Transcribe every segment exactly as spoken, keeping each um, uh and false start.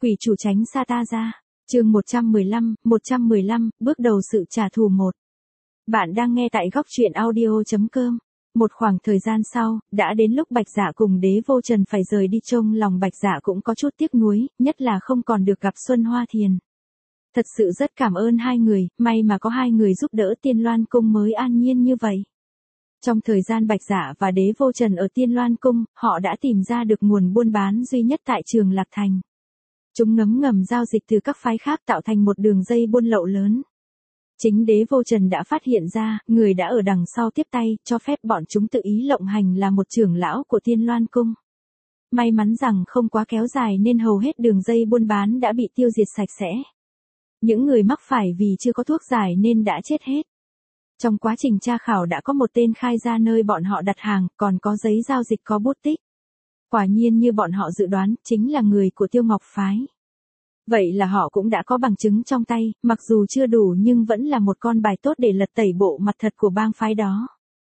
Quỷ chủ tránh xa ta ra. Chương một trăm mười lăm, một trăm mười lăm, bước đầu sự trả thù một. Bạn đang nghe tại góc truyện audio chấm com. Một khoảng thời gian sau, đã đến lúc Bạch Dạ cùng Đế Vô Trần phải rời đi, trông lòng Bạch Dạ cũng có chút tiếc nuối, nhất là không còn được gặp Xuân Hoa Thiền. Thật sự rất cảm ơn hai người, may mà có hai người giúp đỡ Tiên Loan Cung mới an nhiên như vậy. Trong thời gian Bạch Dạ và Đế Vô Trần ở Tiên Loan Cung, họ đã tìm ra được nguồn buôn bán duy nhất tại Trường Lạc Thành. Chúng ngấm ngầm giao dịch từ các phái khác tạo thành một đường dây buôn lậu lớn. Chính Đế Vô Trần đã phát hiện ra, người đã ở đằng sau tiếp tay, cho phép bọn chúng tự ý lộng hành là một trưởng lão của Tiên Loan Cung. May mắn rằng không quá kéo dài nên hầu hết đường dây buôn bán đã bị tiêu diệt sạch sẽ. Những người mắc phải vì chưa có thuốc giải nên đã chết hết. Trong quá trình tra khảo đã có một tên khai ra nơi bọn họ đặt hàng, còn có giấy giao dịch có bút tích. Quả nhiên như bọn họ dự đoán, chính là người của Tiêu Ngọc Phái. Vậy là họ cũng đã có bằng chứng trong tay, mặc dù chưa đủ nhưng vẫn là một con bài tốt để lật tẩy bộ mặt thật của bang phái đó.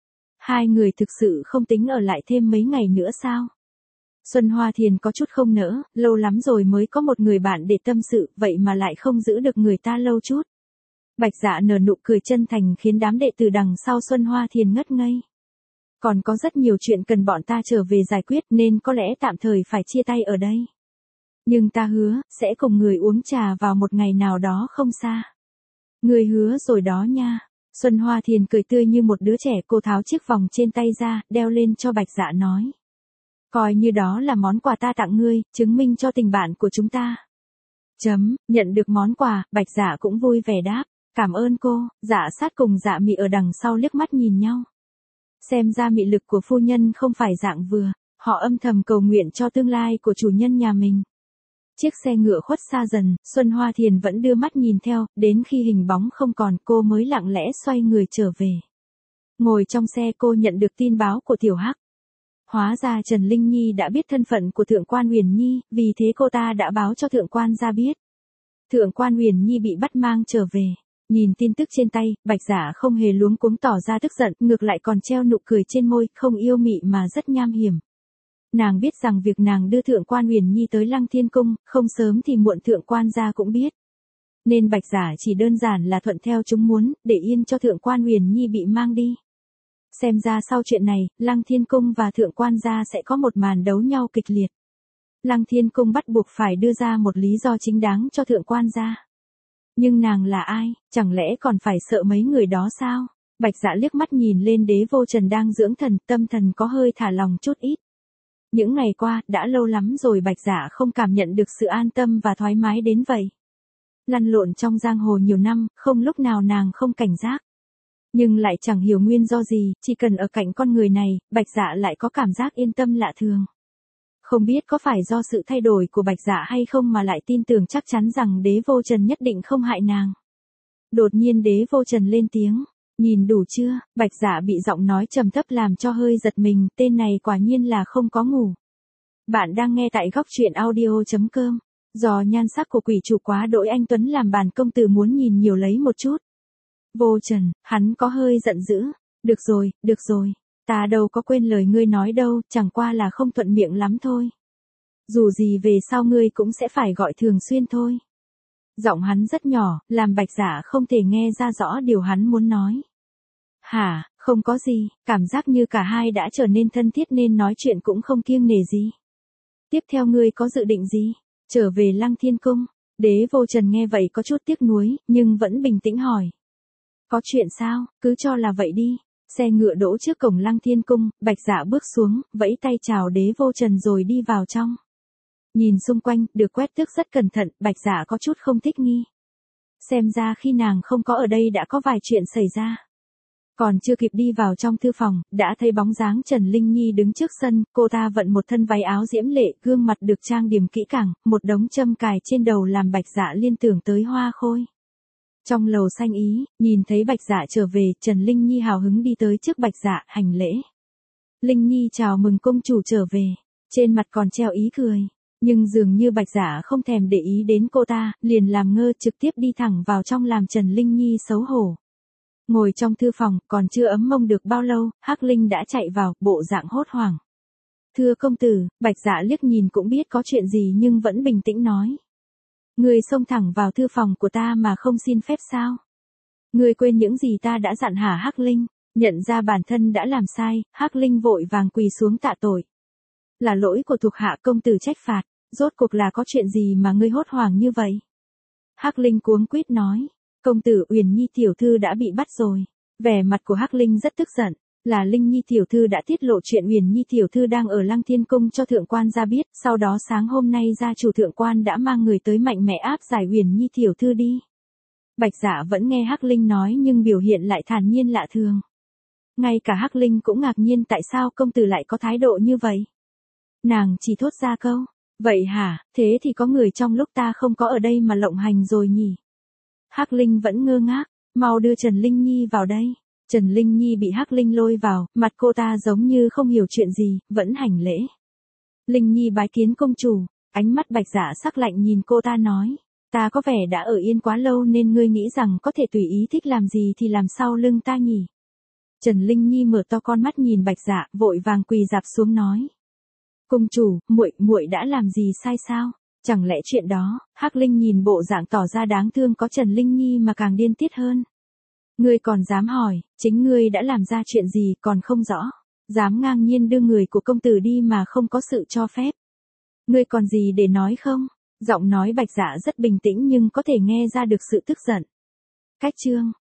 Hai người thực sự không tính ở lại thêm mấy ngày nữa sao? Xuân Hoa Thiền có chút không nỡ, lâu lắm rồi mới có một người bạn để tâm sự, vậy mà lại không giữ được người ta lâu chút. Bạch Dạ nở nụ cười chân thành khiến đám đệ tử đằng sau Xuân Hoa Thiền ngất ngây. Còn có rất nhiều chuyện cần bọn ta trở về giải quyết nên có lẽ tạm thời phải chia tay ở đây. Nhưng ta hứa, sẽ cùng người uống trà vào một ngày nào đó không xa. Người hứa rồi đó nha. Xuân Hoa Thiền cười tươi như một đứa trẻ, cô tháo chiếc vòng trên tay ra, đeo lên cho Bạch Dạ nói. Coi như đó là món quà ta tặng ngươi, chứng minh cho tình bạn của chúng ta. Chấm, nhận được món quà, Bạch Dạ cũng vui vẻ đáp. Cảm ơn cô. Dạ Sát cùng Dạ Mị ở đằng sau liếc mắt nhìn nhau. Xem ra mị lực của phu nhân không phải dạng vừa, họ âm thầm cầu nguyện cho tương lai của chủ nhân nhà mình. Chiếc xe ngựa khuất xa dần, Xuân Hoa Thiền vẫn đưa mắt nhìn theo, đến khi hình bóng không còn cô mới lặng lẽ xoay người trở về. Ngồi trong xe cô nhận được tin báo của Tiểu Hắc. Hóa ra Trần Linh Nhi đã biết thân phận của Thượng quan Huyền Nhi, vì thế cô ta đã báo cho Thượng quan gia biết. Thượng quan Huyền Nhi bị bắt mang trở về. Nhìn tin tức trên tay, Bạch Dạ không hề luống cuống tỏ ra tức giận, ngược lại còn treo nụ cười trên môi, không yêu mị mà rất nham hiểm. Nàng biết rằng việc nàng đưa Thượng quan Huyền Nhi tới Lăng Thiên Cung, không sớm thì muộn Thượng quan gia cũng biết. Nên Bạch Dạ chỉ đơn giản là thuận theo chúng muốn, để yên cho Thượng quan Huyền Nhi bị mang đi. Xem ra sau chuyện này, Lăng Thiên Cung và Thượng quan gia sẽ có một màn đấu nhau kịch liệt. Lăng Thiên Cung bắt buộc phải đưa ra một lý do chính đáng cho Thượng quan gia. Nhưng nàng là ai, chẳng lẽ còn phải sợ mấy người đó sao? Bạch Dạ liếc mắt nhìn lên Đế Vô Trần đang dưỡng thần, tâm thần có hơi thả lòng chút ít. Những ngày qua, đã lâu lắm rồi Bạch Dạ không cảm nhận được sự an tâm và thoải mái đến vậy. Lăn lộn trong giang hồ nhiều năm, không lúc nào nàng không cảnh giác. Nhưng lại chẳng hiểu nguyên do gì, chỉ cần ở cạnh con người này, Bạch Dạ lại có cảm giác yên tâm lạ thường. Không biết có phải do sự thay đổi của Bạch Dạ hay không mà lại tin tưởng chắc chắn rằng Đế Vô Trần nhất định không hại nàng. Đột nhiên Đế Vô Trần lên tiếng, nhìn đủ chưa? Bạch Dạ bị giọng nói trầm thấp làm cho hơi giật mình, tên này quả nhiên là không có ngủ. Bạn đang nghe tại góc truyện audio chấm com. Do nhan sắc của quỷ chủ quá đỗi anh tuấn làm bản công tử muốn nhìn nhiều lấy một chút. Vô Trần, hắn có hơi giận dữ. Được rồi, được rồi. Ta đâu có quên lời ngươi nói đâu, chẳng qua là không thuận miệng lắm thôi. Dù gì về sau ngươi cũng sẽ phải gọi thường xuyên thôi. Giọng hắn rất nhỏ, làm Bạch Dạ không thể nghe ra rõ điều hắn muốn nói. Hả, không có gì, cảm giác như cả hai đã trở nên thân thiết nên nói chuyện cũng không kiêng nể gì. Tiếp theo ngươi có dự định gì? Trở về Lăng Thiên Cung. Đế Vô Trần nghe vậy có chút tiếc nuối, nhưng vẫn bình tĩnh hỏi. Có chuyện sao, cứ cho là vậy đi. Xe ngựa đỗ trước cổng Lăng Thiên Cung, Bạch Dạ bước xuống, vẫy tay chào Đế Vô Trần rồi đi vào trong. Nhìn xung quanh, được quét tước rất cẩn thận, Bạch Dạ có chút không thích nghi. Xem ra khi nàng không có ở đây đã có vài chuyện xảy ra. Còn chưa kịp đi vào trong thư phòng, đã thấy bóng dáng Trần Linh Nhi đứng trước sân, cô ta vận một thân váy áo diễm lệ, gương mặt được trang điểm kỹ càng, một đống châm cài trên đầu làm Bạch Dạ liên tưởng tới Hoa Khôi. Trong lầu xanh ý, nhìn thấy Bạch Dạ trở về, Trần Linh Nhi hào hứng đi tới trước Bạch Dạ, hành lễ. Linh Nhi chào mừng công chủ trở về, trên mặt còn treo ý cười, nhưng dường như Bạch Dạ không thèm để ý đến cô ta, liền làm ngơ trực tiếp đi thẳng vào trong làm Trần Linh Nhi xấu hổ. Ngồi trong thư phòng, còn chưa ấm mông được bao lâu, Hắc Linh đã chạy vào, bộ dạng hốt hoảng. Thưa công tử, Bạch Dạ liếc nhìn cũng biết có chuyện gì nhưng vẫn bình tĩnh nói. Ngươi xông thẳng vào thư phòng của ta mà không xin phép sao? Ngươi quên những gì ta đã dặn hả Hắc Linh? Nhận ra bản thân đã làm sai, Hắc Linh vội vàng quỳ xuống tạ tội. Là lỗi của thuộc hạ, công tử trách phạt, rốt cuộc là có chuyện gì mà ngươi hốt hoảng như vậy? Hắc Linh cuống quýt nói, công tử, Uyển Nhi tiểu thư đã bị bắt rồi. Vẻ mặt của Hắc Linh rất tức giận, là Linh Nhi tiểu thư đã tiết lộ chuyện Uyển Nhi tiểu thư đang ở Lăng Thiên cung cho thượng quan gia biết, sau đó sáng hôm nay gia chủ thượng quan đã mang người tới mạnh mẽ áp giải Uyển Nhi tiểu thư đi. Bạch Dạ vẫn nghe Hắc Linh nói nhưng biểu hiện lại thản nhiên lạ thường. Ngay cả Hắc Linh cũng ngạc nhiên tại sao công tử lại có thái độ như vậy. Nàng chỉ thốt ra câu, vậy hả, thế thì có người trong lúc ta không có ở đây mà lộng hành rồi nhỉ. Hắc Linh vẫn ngơ ngác, mau đưa Trần Linh Nhi vào đây. Trần Linh Nhi bị Hắc Linh lôi vào, mặt cô ta giống như không hiểu chuyện gì, vẫn hành lễ. Linh Nhi bái kiến công chủ, ánh mắt Bạch Dạ sắc lạnh nhìn cô ta nói, ta có vẻ đã ở yên quá lâu nên ngươi nghĩ rằng có thể tùy ý thích làm gì thì làm sau lưng ta nhỉ. Trần Linh Nhi mở to con mắt nhìn Bạch Dạ, vội vàng quỳ rạp xuống nói, công chủ, muội muội đã làm gì sai sao? Chẳng lẽ chuyện đó? Hắc Linh nhìn bộ dạng tỏ ra đáng thương có Trần Linh Nhi mà càng điên tiết hơn. Ngươi còn dám hỏi, chính ngươi đã làm ra chuyện gì còn không rõ, dám ngang nhiên đưa người của công tử đi mà không có sự cho phép. Ngươi còn gì để nói không? Giọng nói Bạch Dạ rất bình tĩnh nhưng có thể nghe ra được sự tức giận. Cách chương